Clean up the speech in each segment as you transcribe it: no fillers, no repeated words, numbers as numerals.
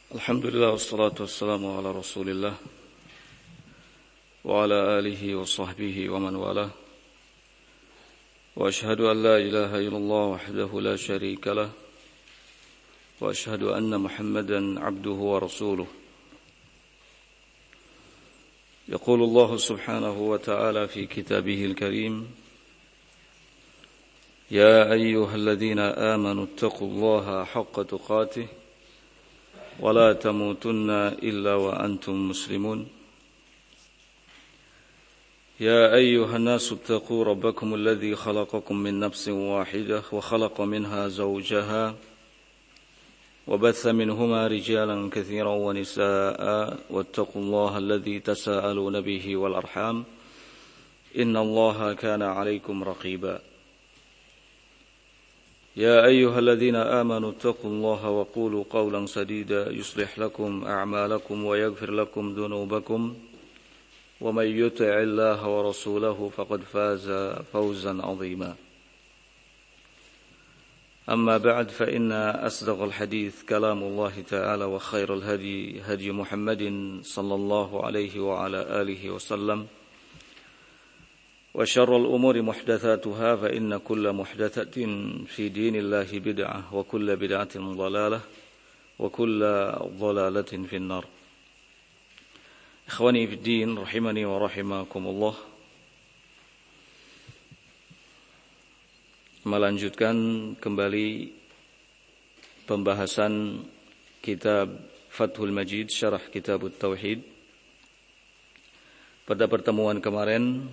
Alhamdulillah wassalatu wassalamu ala Rasulillah wa ala alihi wa sahbihi wa man walah. Wa ashhadu an la ilaha illallah wahdahu la sharika lah wa ashhadu anna Muhammadan abduhu wa rasuluh. Yaqulu Allah subhanahu wa ta'ala fi kitabihil karim: Ya ayyuhalladzina amanu ittaqullaha haqqa tuqatih ولا تموتن إلا وأنتم مسلمون يا أيها الناس اتقوا ربكم الذي خلقكم من نفس واحدة وخلق منها زوجها وبث منهما رجالا كثيرا ونساء واتقوا الله الذي تساءلون به والأرحام إن الله كان عليكم رقيبا يا أيها الذين آمنوا اتقوا الله وقولوا قولا سديدا يصلح لكم أعمالكم ويغفر لكم ذنوبكم ومن يطع الله ورسوله فقد فاز فوزا عظيما أما بعد فإن أصدق الحديث كلام الله تعالى وخير الهدي هدي محمد صلى الله عليه وعلى آله وسلم وشر الأمور محدثاتها فإن كل محدثة في دين الله بدعة وكل بدعة ضلالة وكل ضلالة في النار. إخواني في الدين رحمني ورحمكم الله. Melanjutkan kembali pembahasan kitab Fathul Majid Syarah Kitab Tauhid. Pada pertemuan kemarin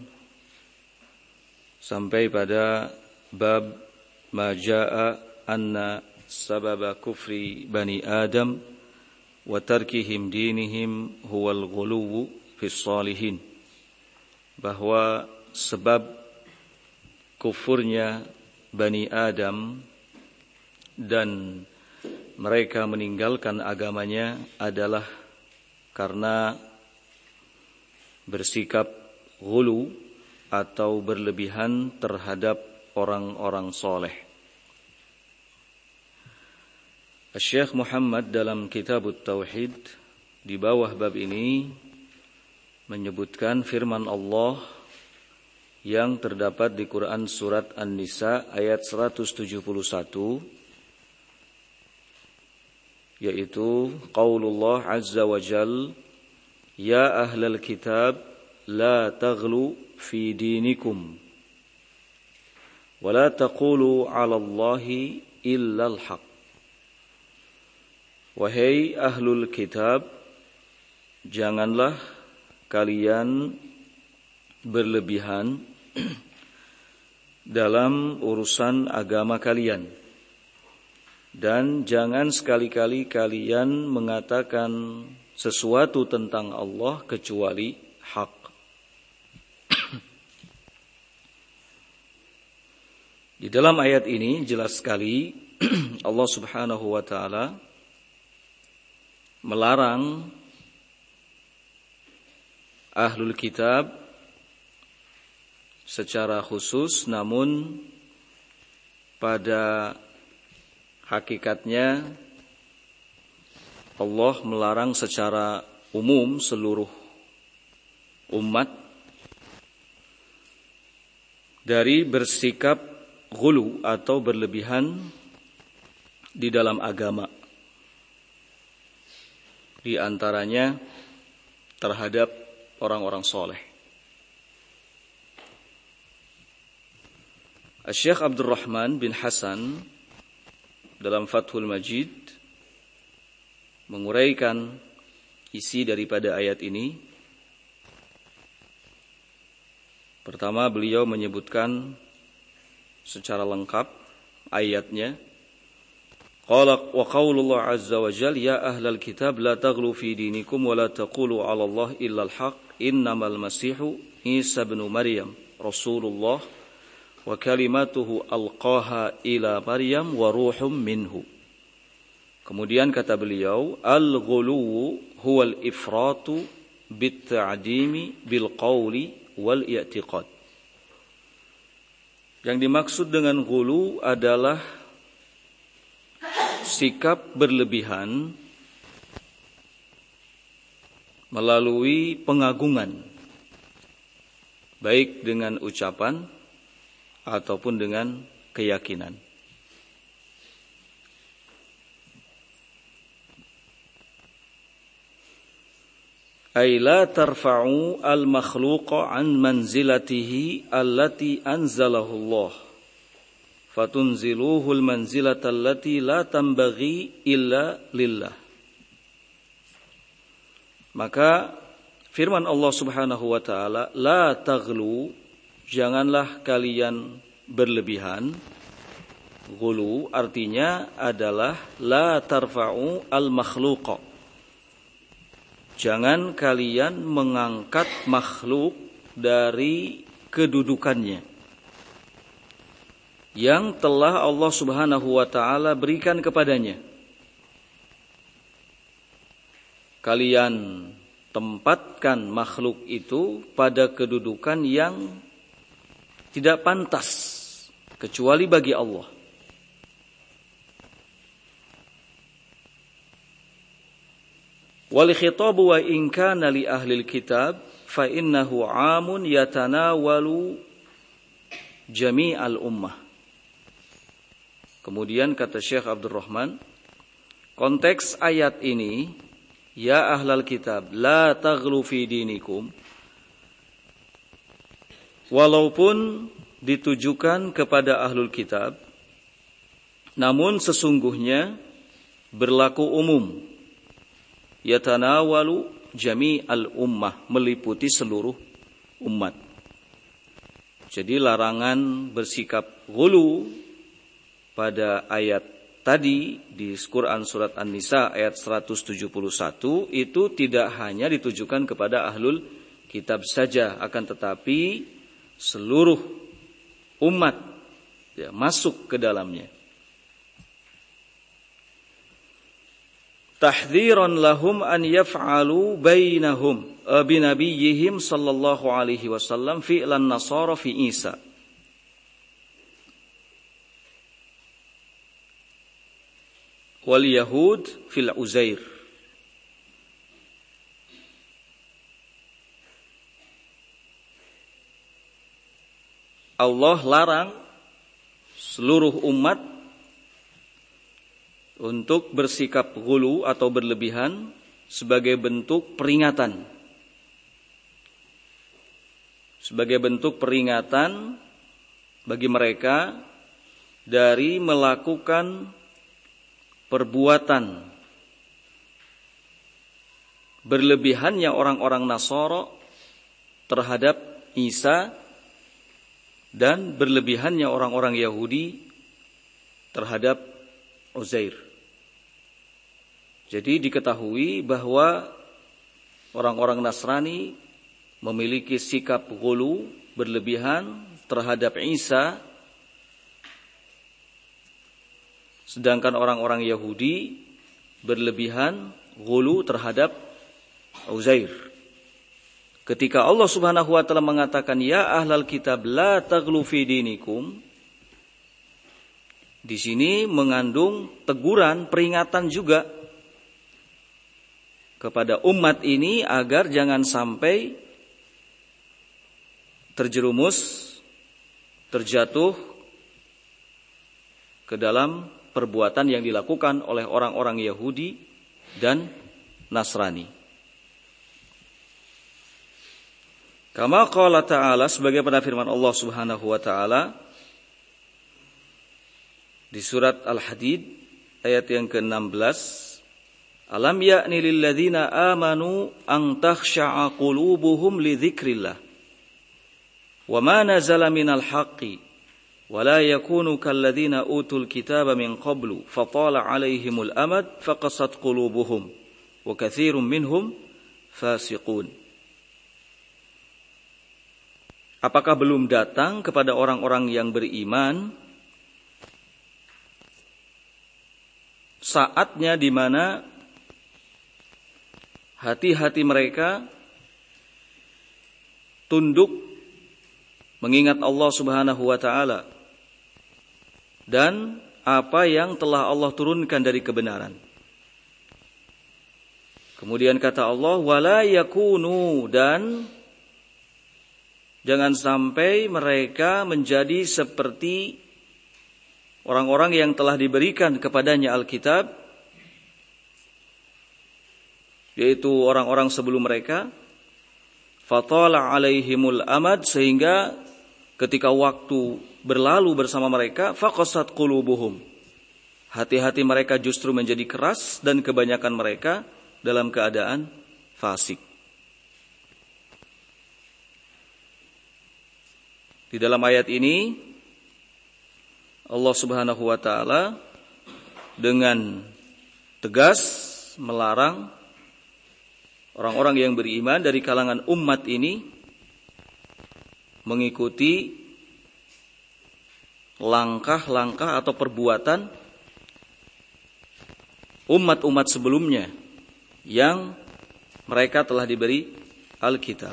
sampai pada bab ma jaa anna sababa kufri bani Adam wa tarkihim dinihim huwal ghuluw fis salihin, bahwa sebab kufurnya bani Adam dan mereka meninggalkan agamanya adalah karena bersikap ghulu atau berlebihan terhadap orang-orang soleh. Syekh Muhammad dalam Kitab Tauhid di bawah bab ini menyebutkan firman Allah yang terdapat di Quran surat An-Nisa ayat 171, yaitu qaulullah azza wa jal, ya ahlal kitab la taghlu fi dinikum wa la taqulu 'ala Allahi illa al-haq. Wahai ahlul kitab, janganlah kalian berlebihan dalam urusan agama kalian, dan jangan sekali-kali kalian mengatakan sesuatu tentang Allah kecuali hak. Di dalam ayat ini jelas sekali Allah Subhanahu wa ta'ala melarang ahlul kitab secara khusus, namun pada hakikatnya Allah melarang secara umum seluruh umat dari bersikap ghulu atau berlebihan di dalam agama, di antaranya terhadap orang-orang soleh. Syekh Abdurrahman bin Hasan dalam Fathul Majid menguraikan isi daripada ayat ini. Pertama, beliau menyebutkan secara lengkap ayatnya. Qala wa qaulullah azza wa jalla ya ahlal kitab la taghlu fi dinikum wa la taqulu 'ala Allah illa al-haq innamal masihu Isa ibn Maryam rasulullah wa kalimatuhu alqaha ila Maryam wa ruhum minhu. Kemudian kata beliau, al-ghuluw huwal ifratu bit ta'dimi bil qawli wal i'tiqad. Yang dimaksud dengan ghulu adalah sikap berlebihan melalui pengagungan, baik dengan ucapan ataupun dengan keyakinan. Ay la tarfa'u al-makhluqa an manzilatihi allati anzalahu Allah fatunziluhu al-manzilata allati la tanbaghi illa lillah. Maka firman Allah Subhanahu wa taala, la taghlu, janganlah kalian berlebihan. Ghulu artinya adalah la tarfa'u al-makhluqa. Jangan kalian mengangkat makhluk dari kedudukannya yang telah Allah Subhanahu wa taala berikan kepadanya. Kalian tempatkan makhluk itu pada kedudukan yang tidak pantas kecuali bagi Allah. Wal khitabu wa in kana li ahli kitab fa innahu 'amun yatanawalu jami'al ummah. Kemudian kata Syekh Abdul Rahman, konteks ayat ini, ya ahlal kitab la taghlu fi dinikum, walaupun ditujukan kepada ahlul kitab, namun sesungguhnya berlaku umum. Yatanawalu jami'al ummah, meliputi seluruh umat. Jadi larangan bersikap ghulu pada ayat tadi di Quran surat An-Nisa ayat 171 itu tidak hanya ditujukan kepada ahlul kitab saja, akan tetapi seluruh umat ya, masuk ke dalamnya. Tahdhiran lahum an yaf'alu bainahum binabiyihim sallallahu alaihi wasallam fi'lan nasara fi Isa. Wal yahud fil Uzair. Allah larang seluruh umat untuk bersikap ghulu atau berlebihan sebagai bentuk peringatan. Sebagai bentuk peringatan bagi mereka dari melakukan perbuatan berlebihannya orang-orang Nasara terhadap Isa dan berlebihannya orang-orang Yahudi terhadap Uzair. Jadi diketahui bahwa orang-orang Nasrani memiliki sikap ghulu, berlebihan terhadap Isa, sedangkan orang-orang Yahudi berlebihan ghulu terhadap Uzair. Ketika Allah Subhanahu wa taala mengatakan ya ahlal kitab la taghlu fi dinikum, di sini mengandung teguran, peringatan juga kepada umat ini agar jangan sampai terjerumus, terjatuh ke dalam perbuatan yang dilakukan oleh orang-orang Yahudi dan Nasrani. Kama qala ta'ala, sebagai pada firman Allah Subhanahu wa taala di surat Al-Hadid ayat yang ke-16, alam ya'ni lil ladzina amanu an takhsha'a qulubuhum li dzikrillah wa ma nazala minal haqqi wa la yakunu kal ladzina utul kitaba min qablu fatala 'alaihimul amad faqasat qulubuhum wa katsirum minhum fasiqun. Apakah belum datang kepada orang-orang yang beriman saatnya di mana hati-hati mereka tunduk mengingat Allah Subhanahu wa taala dan apa yang telah Allah turunkan dari kebenaran. Kemudian kata Allah, wala yakunu, dan jangan sampai mereka menjadi seperti orang-orang yang telah diberikan kepadanya Alkitab, yaitu orang-orang sebelum mereka. Fatala alaihimul amad, sehingga ketika waktu berlalu bersama mereka, faqasat qulubuhum, hati-hati mereka justru menjadi keras dan kebanyakan mereka dalam keadaan fasik. Di dalam ayat ini Allah Subhanahu wa taala dengan tegas melarang orang-orang yang beriman dari kalangan umat ini mengikuti langkah-langkah atau perbuatan umat-umat sebelumnya yang mereka telah diberi Alkitab.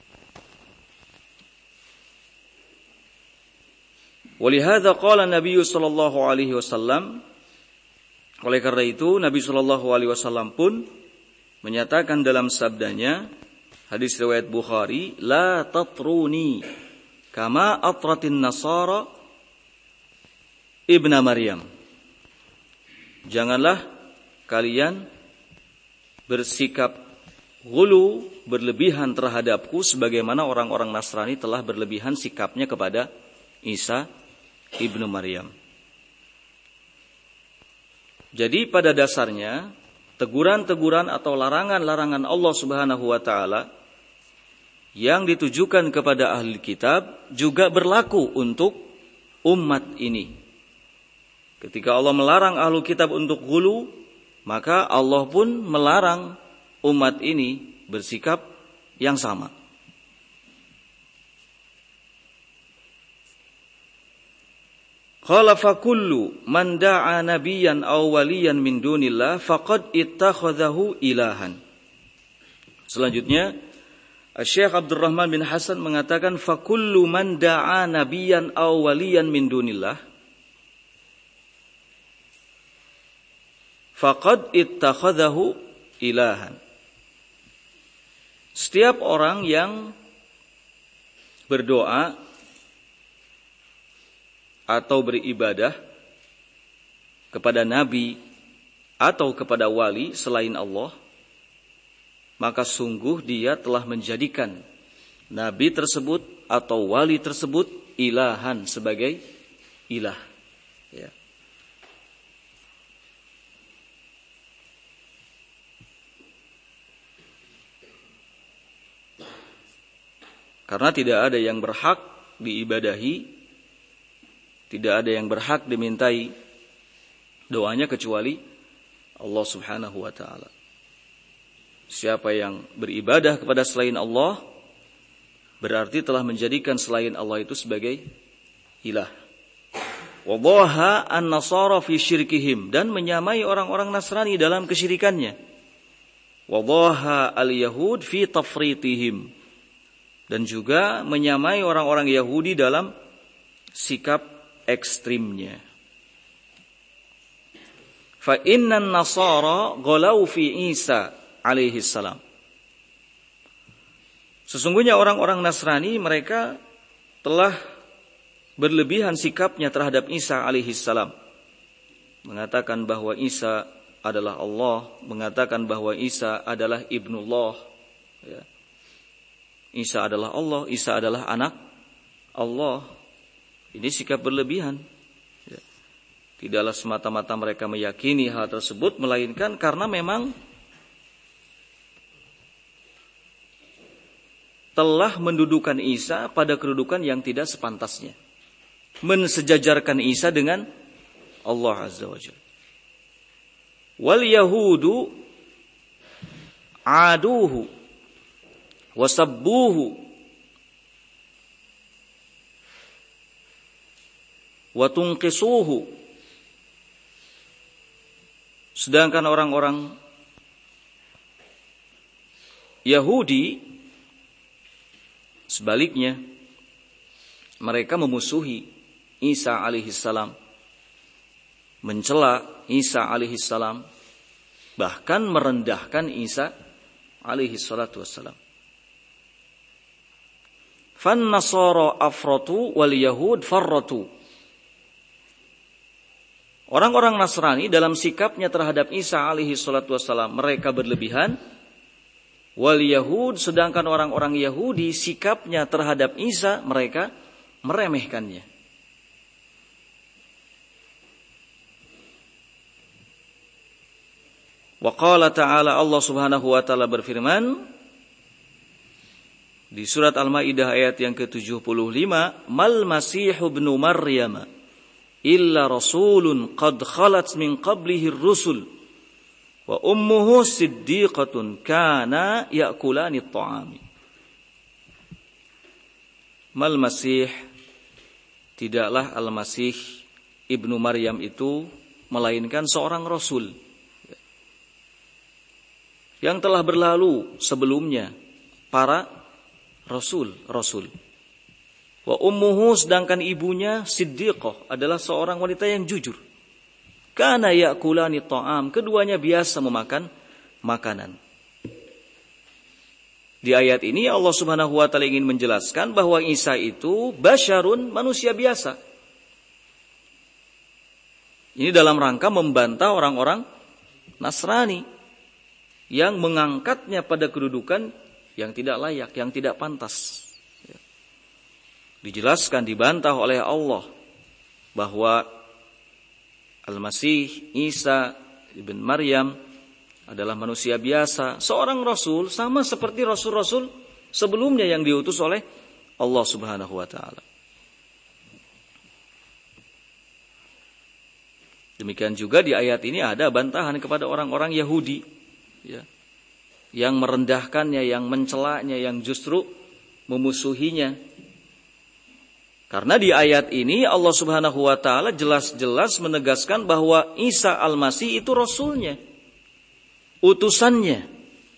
Walihada qala Nabi sallallahu alaihi wasallam, oleh karena itu Nabi sallallahu alaihi wasallam pun menyatakan dalam sabdanya, hadis riwayat Bukhari, la tatruni kama atratin nasara ibna Maryam. Janganlah kalian bersikap ghulu, berlebihan terhadapku sebagaimana orang-orang Nasrani telah berlebihan sikapnya kepada Isa ibnu Maryam. Jadi pada dasarnya teguran-teguran atau larangan-larangan Allah Subhanahu wa taala yang ditujukan kepada ahli kitab juga berlaku untuk umat ini. Ketika Allah melarang ahli kitab untuk ghulu, maka Allah pun melarang umat ini bersikap yang sama. Qala fa kullu man da'a nabiyyan aw waliyan min dunillah faqad ittakhadhahu ilahan. Selanjutnya Syekh Abdurrahman bin Hasan mengatakan fa kullu man da'a nabiyyan aw waliyan min dunillah faqad ittakhadhahu ilahan. Setiap orang yang berdoa atau beribadah kepada nabi atau kepada wali selain Allah, maka sungguh dia telah menjadikan nabi tersebut atau wali tersebut ilahan, sebagai ilah. Ya. Karena tidak ada yang berhak diibadahi, tidak ada yang berhak dimintai doanya kecuali Allah Subhanahu wa taala. Siapa yang beribadah kepada selain Allah berarti telah menjadikan selain Allah itu sebagai ilah. Wadhaha an-nasara fi syirkihim, dan menyamai orang-orang Nasrani dalam kesyirikannya. Wadhaha al-yahud fi tafritihim, dan juga menyamai orang-orang Yahudi dalam sikap ekstrimnya. Fa innan nasara ghalau fi Isa alaihi salam. Sesungguhnya orang-orang Nasrani mereka telah berlebihan sikapnya terhadap Isa alaihi salam. Mengatakan bahwa Isa adalah Allah, mengatakan bahwa Isa adalah ibnullah, ya. Isa adalah Allah, Isa adalah anak Allah. Ini sikap berlebihan. Ya. Tidaklah semata-mata mereka meyakini hal tersebut, melainkan karena memang telah mendudukan Isa pada kedudukan yang tidak sepantasnya. Mensejajarkan Isa dengan Allah Azza wa Jalla. Wal yahudu aduhu wasabbuhu wa tunqisuhu. Sedangkan orang-orang Yahudi sebaliknya, mereka memusuhi Isa alaihissalam, mencela Isa alaihissalam, bahkan merendahkan Isa alaihi salatu wassalam. Fan nasara afratu wal yahud farratu. Orang-orang Nasrani dalam sikapnya terhadap Isa alaihi salatu wassalam, mereka berlebihan. Wal yahud, sedangkan orang-orang Yahudi sikapnya terhadap Isa, mereka meremehkannya. Wa qala ta'ala, Allah subhanahu wa ta'ala berfirman di surat Al-Maidah ayat yang ke-75, mal masihu ibnu Maryam illa rasulun qad khalat min qablihi ar-rusul wa ummuhu siddiqatun kana ya'kulani at-ta'ami. Mal masih, tidaklah al-masih ibnu Maryam itu melainkan seorang rasul yang telah berlalu sebelumnya para rasul. Wa ummuhu, sedangkan ibunya siddiqah, adalah seorang wanita yang jujur. Kana ya'kulani ta'am, keduanya biasa memakan makanan. Di ayat ini Allah Subhanahu wa taala ingin menjelaskan bahwa Isa itu basyarun, manusia biasa. Ini dalam rangka membantah orang-orang Nasrani yang mengangkatnya pada kedudukan yang tidak layak, yang tidak pantas. Dijelaskan, dibantah oleh Allah bahwa Al-Masih Isa ibn Maryam adalah manusia biasa, seorang rasul sama seperti rasul-rasul sebelumnya yang diutus oleh Allah Subhanahu wa taala. Demikian juga di ayat ini ada bantahan kepada orang-orang Yahudi, ya, yang merendahkannya, yang mencelaknya, yang justru memusuhinya. Karena di ayat ini Allah Subhanahu wa taala jelas-jelas menegaskan bahwa Isa Al-Masih itu rasulnya, utusannya.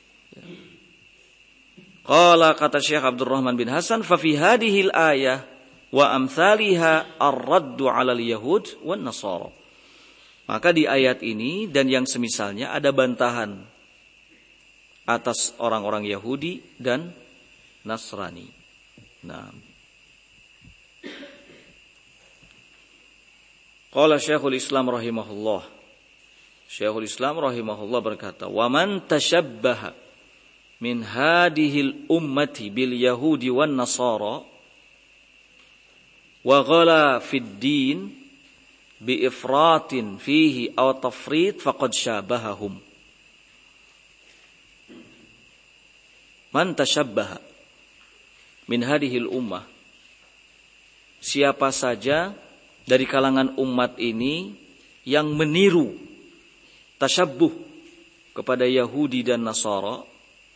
Qala, kata Syekh Abdurrahman bin Hasan, fa fi hadhil ayah wa amsalihha ar-raddu 'alal yahud wan nasara. Maka di ayat ini dan yang semisalnya ada bantahan atas orang-orang Yahudi dan Nasrani. Nah, qala Syekhul Islam rahimahullah. Syekhul Islam rahimahullah berkata, "Wa man tashabbaha min hadhil ummati bil yahudi wan nasara wa ghala fid din bi ifratin fihi aw tafrit faqad syabahahum." Man tashabbaha min hadhil ummah, siapa saja dari kalangan umat ini yang meniru, tasyabbuh kepada Yahudi dan Nasara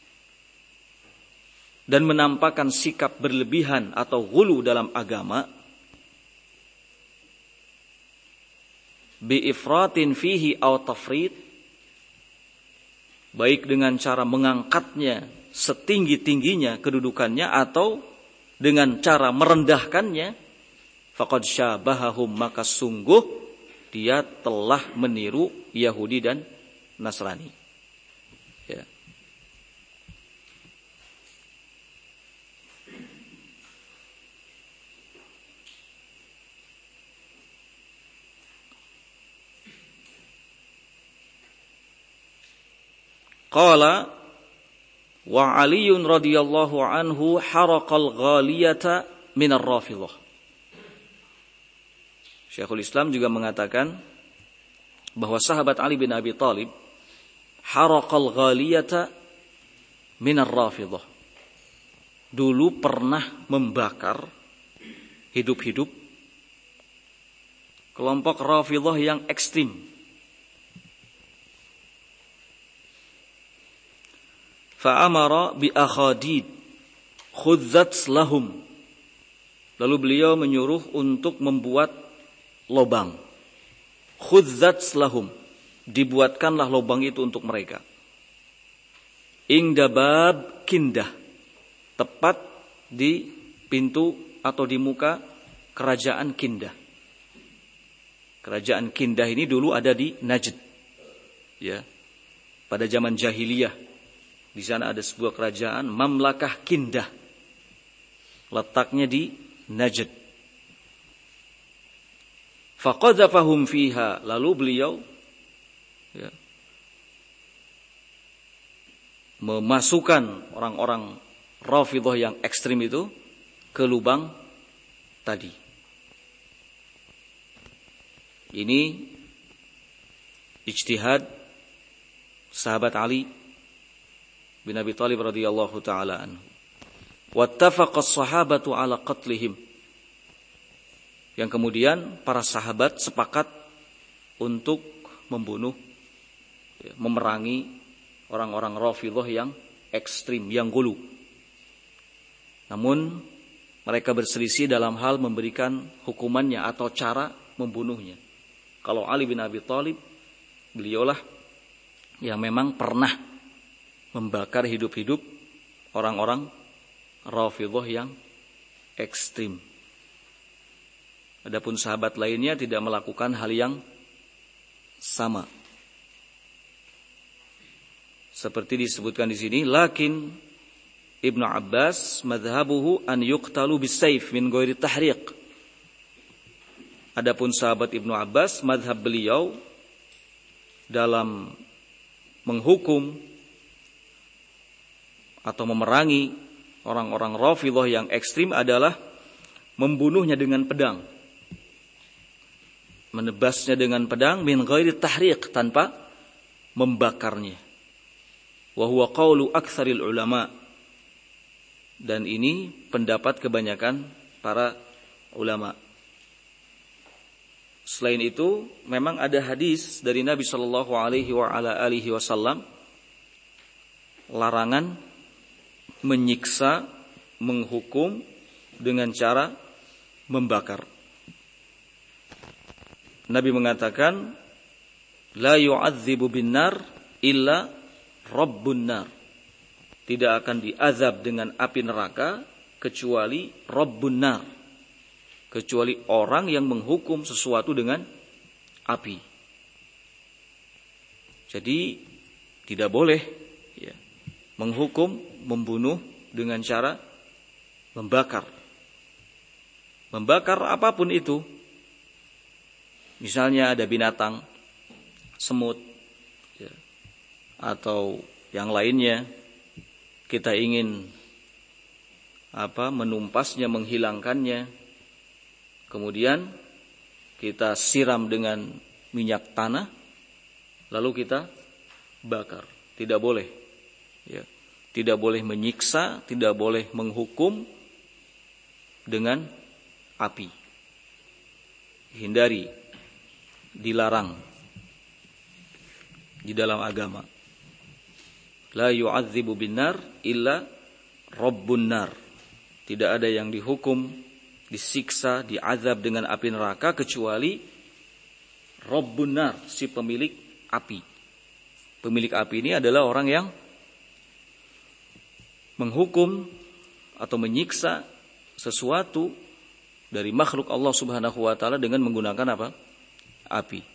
dan menampakkan sikap berlebihan atau ghulu dalam agama, bi ifratin fihi aw tafrit, baik dengan cara mengangkatnya setinggi-tingginya kedudukannya atau dengan cara merendahkannya, faqad syabahahum, maka sungguh dia telah meniru Yahudi dan Nasrani. Ya. Qala wa Aliun radhiyallahu anhu haraqal ghaliyata minar Rafidhah. Syekhul Islam juga mengatakan bahwa sahabat Ali bin Abi Thalib haraqal ghaliyata minar Rafidhah, dulu pernah membakar hidup-hidup kelompok Rafidhah yang ekstrim. Fa'amara bi akhadid khudzat lahum, lalu beliau menyuruh untuk membuat lobang. Khudzat lahum, dibuatkanlah lobang itu untuk mereka. Ingda bab Kindah, tepat di pintu atau di muka kerajaan Kindah. Kerajaan Kindah ini dulu ada di Najd, ya, pada zaman jahiliyah. Di sana ada sebuah kerajaan Mamlakah Kindah. Letaknya di Najd. Faqadzafahum fiha, lalu beliau memasukkan orang-orang Rafidhah yang ekstrim itu ke lubang tadi. Ini ijtihad sahabat Ali bin Abi Thalib radhiyallahu taala anhu. Wattafaqa as-sahabatu ala qatlihim. Yang kemudian para sahabat sepakat untuk membunuh, memerangi orang-orang Rafidhah yang ekstrim, yang gulu. Namun mereka berselisih dalam hal memberikan hukumannya atau cara membunuhnya. Kalau Ali bin Abi Thalib, beliaulah yang memang pernah membakar hidup-hidup orang-orang Rafidhah yang ekstrim. Adapun sahabat lainnya tidak melakukan hal yang sama. Seperti disebutkan di sini, lakin Ibnu Abbas madhabuhu an yuqtalu bisayf min ghairi tahriq. Adapun sahabat Ibnu Abbas, madhab beliau dalam menghukum atau memerangi orang-orang Rafidhah yang ekstrim adalah membunuhnya dengan pedang. Menebasnya dengan pedang min ghairi tahriq, tanpa membakarnya. Wa huwa qaulu aktsaril ulama. Dan ini pendapat kebanyakan para ulama. Selain itu, memang ada hadis dari Nabi sallallahu alaihi wasallam larangan menyiksa, menghukum dengan cara membakar. Nabi mengatakan, la yu'adzibu bin-nar illa Rabbun nar. Tidak akan diazab dengan api neraka kecuali Rabbun nar, kecuali orang yang menghukum sesuatu dengan api. Jadi tidak boleh menghukum, membunuh dengan cara membakar. Membakar apapun itu. Misalnya ada binatang, semut, atau yang lainnya, kita ingin menumpasnya, menghilangkannya, kemudian kita siram dengan minyak tanah, lalu kita bakar. Tidak boleh, tidak boleh menyiksa, tidak boleh menghukum dengan api. Hindari, dilarang di dalam agama. La yu'adzibu bin-nar illa Rabbun nar. Tidak ada yang dihukum, disiksa, diazab dengan api neraka kecuali Rabbun nar, si pemilik api. Pemilik api ini adalah orang yang menghukum atau menyiksa sesuatu dari makhluk Allah Subhanahu wa taala dengan menggunakan apa? Api.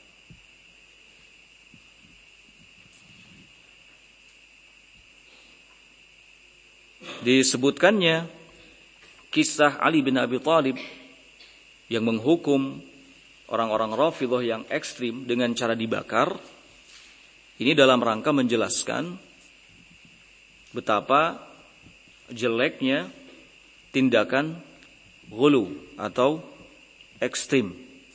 Disebutkannya kisah Ali bin Abi Thalib yang menghukum orang-orang Rafidhah yang ekstrim dengan cara dibakar. Ini dalam rangka menjelaskan betapa jeleknya tindakan ghulu atau ekstrim.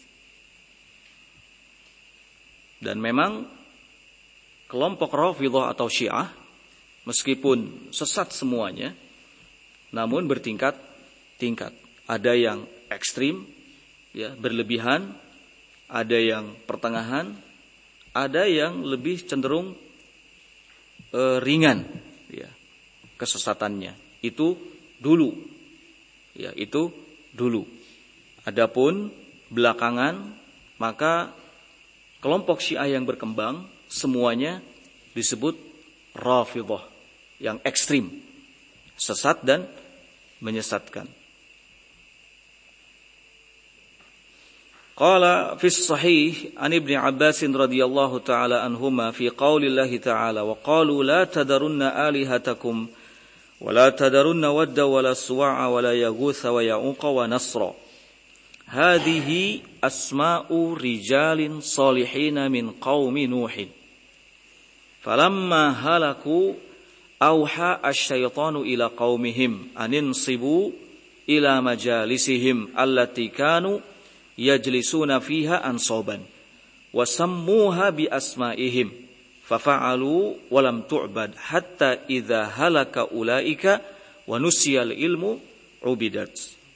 Dan memang kelompok Rafidhah atau Syiah meskipun sesat semuanya, namun bertingkat-tingkat. Ada yang ekstrim, berlebihan, ada yang pertengahan, ada yang lebih cenderung ringan, kesesatannya. Itu dulu, itu dulu. Adapun belakangan, maka kelompok Syiah yang berkembang semuanya disebut Rafidhah yang ekstrim, sesat dan menyesatkan. Qala fi sahih an Ibnu Abbas radhiyallahu taala anhuma fi qaulillahi taala wa qalu la tadarunna alihatakum wa la tadarunna wadda wa la suwa'a wa la yaghutha wa ya'uqa wa nasra. Hadhihi asma'u rijalin salihina min qaumi Nuhin. Falamma halaku auha asy-syaitanu ila qaumihim aninsibu ila majalisihim allati kanu yajlisuna fiha ansaban wa sammuha bi asma'ihim fafa'alu wa lam tu'bad hatta idza halaka ulaika wa nusiyal ilmu ubidat.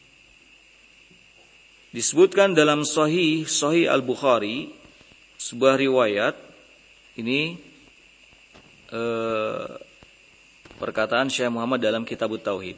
Disebutkan dalam Sahih Al-Bukhari sebuah riwayat ini perkataan Syekh Muhammad dalam Kitabut Tauhid.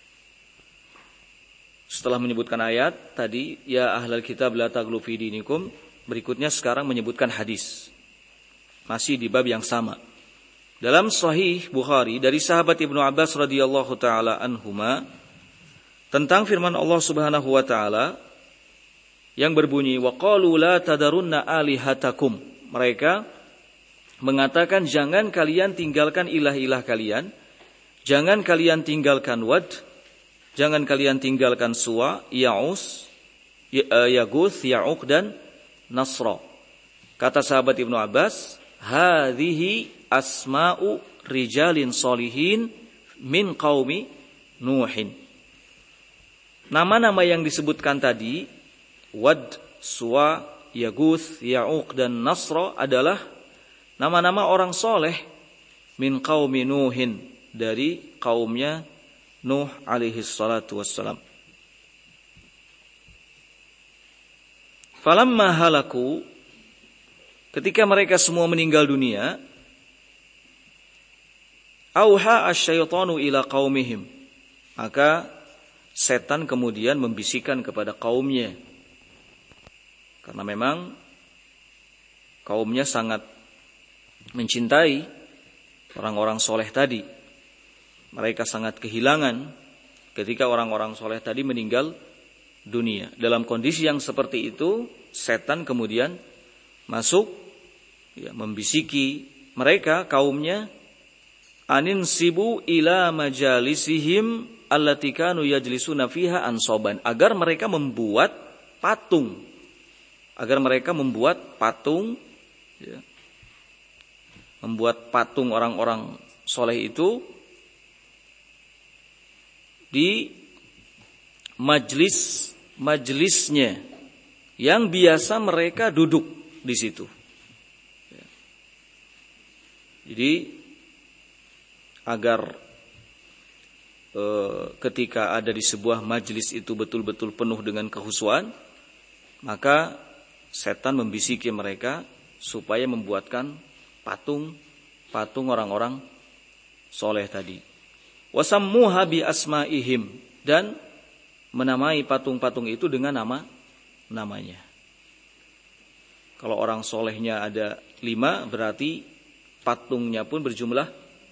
Setelah menyebutkan ayat tadi, ya ahlal kitab la taghlu fi dinikum, berikutnya sekarang menyebutkan hadis. Masih di bab yang sama. Dalam Sahih Bukhari dari sahabat Ibnu Abbas radhiyallahu taala anhuma tentang firman Allah Subhanahu wa taala yang berbunyi wa qalu la tadarunna alihatakum. Mereka mengatakan jangan kalian tinggalkan ilah-ilah kalian, jangan kalian tinggalkan Wad, jangan kalian tinggalkan Suwa, Ya'us, Yaguth, Ya'uq dan Nasra. Kata sahabat Ibnu Abbas, hadhihi asma'u rijalin solihin min qaumi Nuhin. Nama-nama yang disebutkan tadi Wad, Suwa, Yaguth, Ya'uq dan Nasra adalah nama-nama orang soleh min qaumi Nuhin, dari kaumnya Nuh alaihi salatu wassalam. Falamma halaku, ketika mereka semua meninggal dunia, auha asy-syaitanu ila qaumihim, maka setan kemudian membisikkan kepada kaumnya. Karena memang kaumnya sangat mencintai orang-orang soleh tadi. Mereka sangat kehilangan ketika orang-orang soleh tadi meninggal dunia. Dalam kondisi yang seperti itu, setan kemudian masuk, membisiki mereka, kaumnya, aninsibu ila majalisihim allati kanu yajlisuna fiha ansaban, agar mereka membuat patung. Membuat patung orang-orang soleh itu di majelisnya yang biasa mereka duduk di situ. Jadi agar ketika ada di sebuah majelis itu betul-betul penuh dengan kehusuan, maka setan membisiki mereka supaya membuatkan patung orang-orang soleh tadi. Wasammuha bi asma'ihim, dan menamai patung-patung itu dengan namanya. Kalau orang solehnya ada 5, berarti patungnya pun berjumlah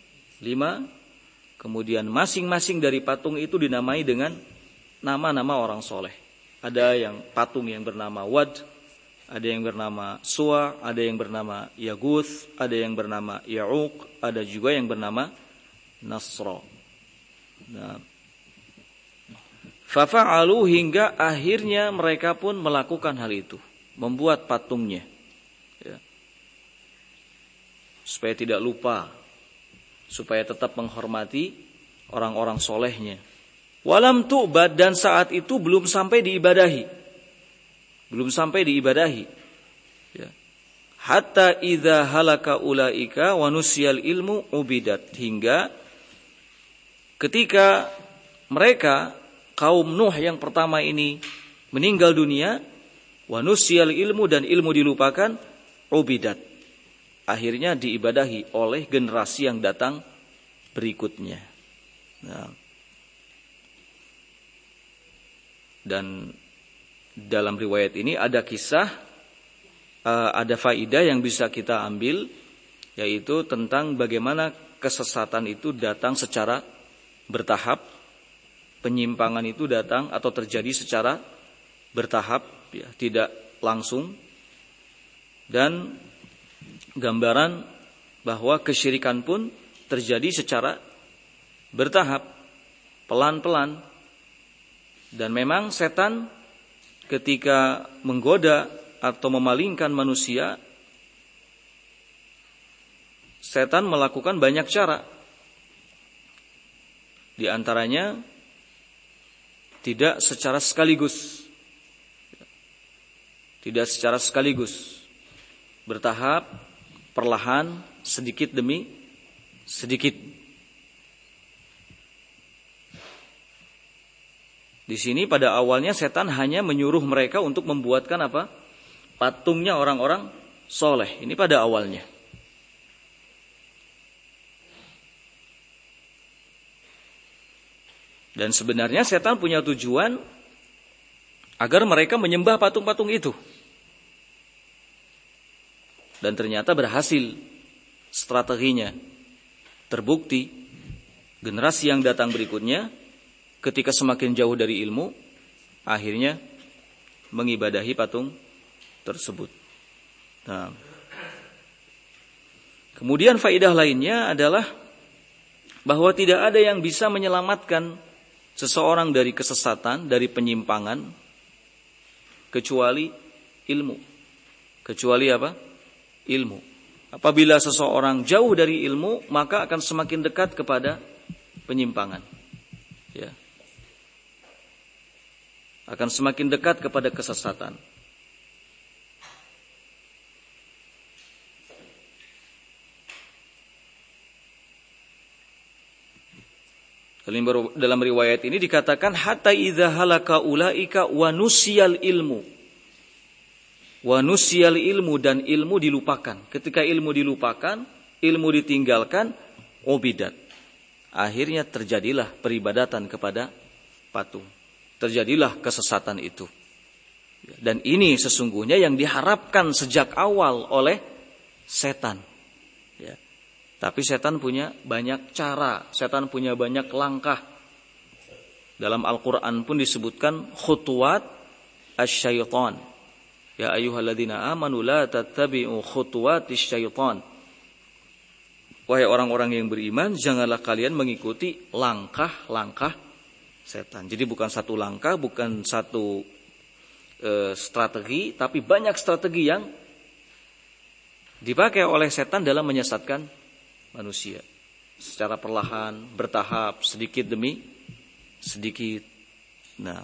5. Kemudian masing-masing dari patung itu dinamai dengan nama-nama orang soleh. Ada yang patung yang bernama Wad, ada yang bernama Suwa, ada yang bernama Yaguth, ada yang bernama Ya'uq, ada juga yang bernama Nasra. Nah, fafa'alu, hingga akhirnya mereka pun melakukan hal itu, membuat patungnya, supaya tidak lupa, supaya tetap menghormati orang-orang solehnya. Walam tu'bad, dan saat itu belum sampai diibadahi. Hatta idza halaka ulaika wa nusiyal ilmu ubidat, hingga ketika mereka kaum Nuh yang pertama ini meninggal dunia, wa nusiyal ilmu, dan ilmu dilupakan, ubidat, akhirnya diibadahi oleh generasi yang datang berikutnya. Nah, dan dalam riwayat ini ada kisah, ada faidah yang bisa kita ambil, yaitu tentang bagaimana kesesatan itu datang secara bertahap, penyimpangan itu datang atau terjadi secara bertahap, tidak langsung, dan gambaran bahwa kesyirikan pun terjadi secara bertahap, pelan-pelan. Dan memang setan ketika menggoda atau memalingkan manusia, setan melakukan banyak cara. Di antaranya tidak secara sekaligus. Tidak secara sekaligus. Bertahap, perlahan, sedikit demi sedikit. Di sini pada awalnya setan hanya menyuruh mereka untuk membuatkan apa? Patungnya orang-orang soleh. Ini pada awalnya. Dan sebenarnya setan punya tujuan agar mereka menyembah patung-patung itu. Dan ternyata berhasil strateginya. Terbukti generasi yang datang berikutnya ketika semakin jauh dari ilmu, akhirnya mengibadahi patung tersebut. Nah, kemudian faidah lainnya adalah bahwa tidak ada yang bisa menyelamatkan seseorang dari kesesatan, dari penyimpangan, kecuali ilmu. Kecuali apa? Ilmu. Apabila seseorang jauh dari ilmu, maka akan semakin dekat kepada penyimpangan. Ya. Akan semakin dekat kepada kesesatan. Dalam riwayat ini dikatakan hatta idza halaka ulaika wa nusyal ilmu. Wa nusyal ilmu, dan ilmu dilupakan. Ketika ilmu dilupakan, ilmu ditinggalkan, ubidat. Akhirnya terjadilah peribadatan kepada patung. Terjadilah kesesatan itu. Dan ini sesungguhnya yang diharapkan sejak awal oleh setan. Ya. Tapi setan punya banyak cara, setan punya banyak langkah. Dalam Al-Quran pun disebutkan khutuwat asy-syaitan. Ya ayyuhalladzina amanu la tattabi'u khutuwatis syaitan. Wahai orang-orang yang beriman, janganlah kalian mengikuti langkah-langkah setan. Jadi bukan satu langkah, bukan satu strategi, tapi banyak strategi yang dipakai oleh setan dalam menyesatkan manusia. Secara perlahan, bertahap, sedikit demi sedikit. Nah,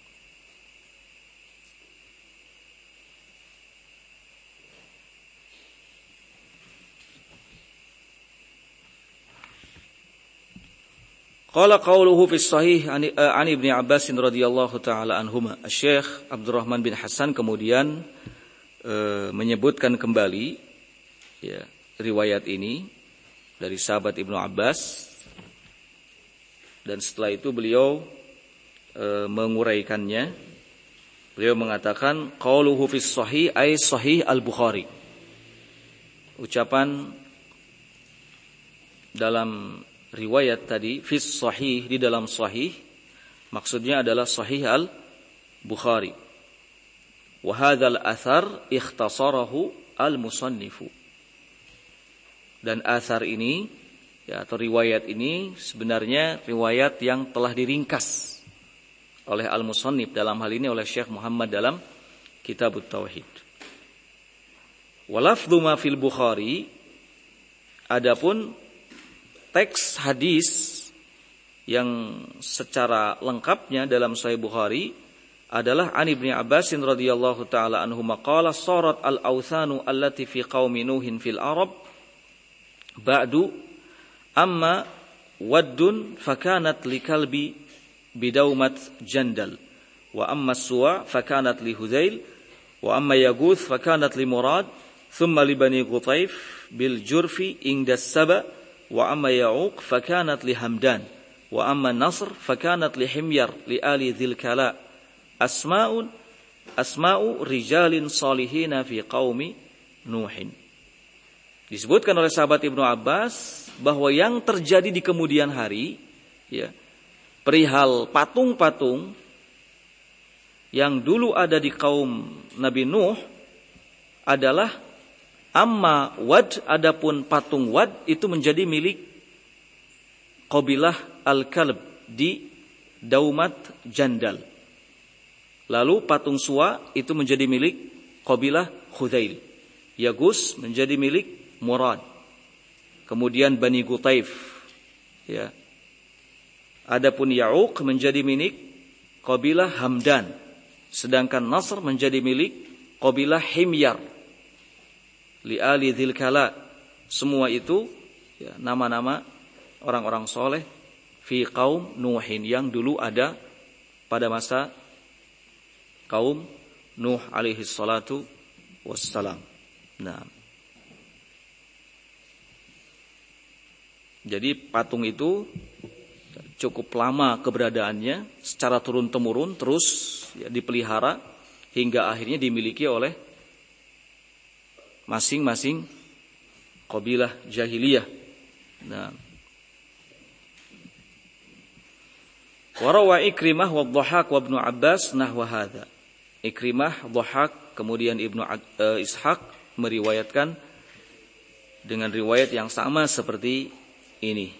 qala qawluhu fi sahih an Ibnu Abbas radhiyallahu taala anhuma. Syekh Abdurrahman bin Hasan kemudian menyebutkan kembali ya, riwayat ini dari sahabat Ibnu Abbas, dan setelah itu beliau menguraikannya. Beliau mengatakan qauluhu fi sahih ay sahih al-Bukhari. Ucapan dalam riwayat tadi fi sahih, di dalam sahih, maksudnya adalah sahih al-Bukhari. Wa hadzal athar ikhtasarahu al-musannifu. Dan athar ini ya, atau riwayat ini sebenarnya riwayat yang telah diringkas oleh al-musannif, dalam hal ini oleh Syekh Muhammad dalam Kitabut Tauhid. Wa lafdhu ma fil Bukhari, adapun teks hadis yang secara lengkapnya dalam Sahih Bukhari adalah an Ibnu Abbas radhiyallahu taala anhu maqala sarat al-authanu allati fi qaumi nuhin fil arab ba'du amma waddun fakanat likalbi bidaumat jandal wa amma suwa fakanat li Hudzail wa amma yaguth fakanat li Murad thumma li bani Qutaif bil jurfi inda saba wa amma ya'uq fakanat li Hamdan wa amma Nasr fakanat li Himyar li ali Dzil Kala asma'u rijalin salihina fi qaumi Nuhin. Disebutkan oleh sahabat Ibnu Abbas bahwa yang terjadi di kemudian hari ya, perihal patung-patung yang dulu ada di kaum Nabi Nuh adalah amma Wad, adapun patung Wad itu menjadi milik Qabilah Al-Kalb di Daumat Jandal. Lalu patung Suwa itu menjadi milik Qabilah Khudail. Yagus menjadi milik Murad. Kemudian Bani Gutaif. Ya. Adapun Ya'uq menjadi milik Qabilah Hamdan. Sedangkan Nasr menjadi milik Qabilah Himyar. Li'ali Dzilkala. Semua itu ya, nama-nama orang-orang soleh fi kaum Nuhin yang dulu ada pada masa kaum Nuh alaihi salatu wassalam. Nah, jadi patung itu cukup lama keberadaannya secara turun-temurun, terus ya, dipelihara hingga akhirnya dimiliki oleh masing-masing qabilah jahiliyah. Nah, warawa Ikrimah wa Dhahak wa Ibnu Abbas nahwa hadza. Ikrimah, Dhahak, kemudian Ibnu Ishaq meriwayatkan dengan riwayat yang sama seperti ini.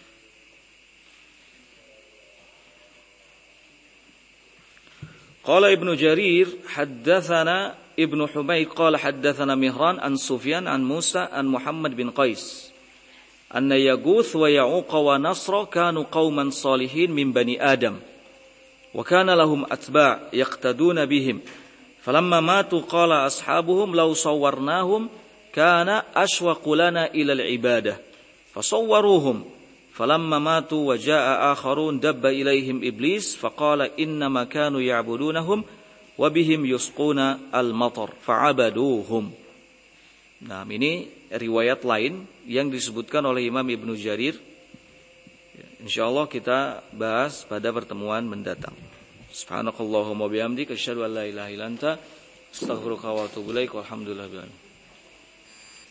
Qala Ibnu Jarir haddatsana Ibnu Humayd qala haddatsana Mihran an Sufyan an Musa an Muhammad bin Qais anna Yaguth wa Ya'uq wa Nasra kanu qauman salihin min bani Adam wa kana lahum atba' yaqtaduna bihim falamma matu qala ashabuhum law sawwarnahum kana ashwaqu lana ila al-ibadah fasawwaruhum falamma matu wa jaa'a akharun dabba ilaihim iblis faqala innama kanu ya'budunahum wa bihim yusquna al-matar fa'abaduhum. Nah, ini riwayat lain yang disebutkan oleh Imam Ibnu Jarir. Insyaallah kita bahas pada pertemuan mendatang. Subhanakallahumma bihamdika asyhadu an la ilaha illa anta astaghfiruka wa atubu ilaik. Walhamdulillah.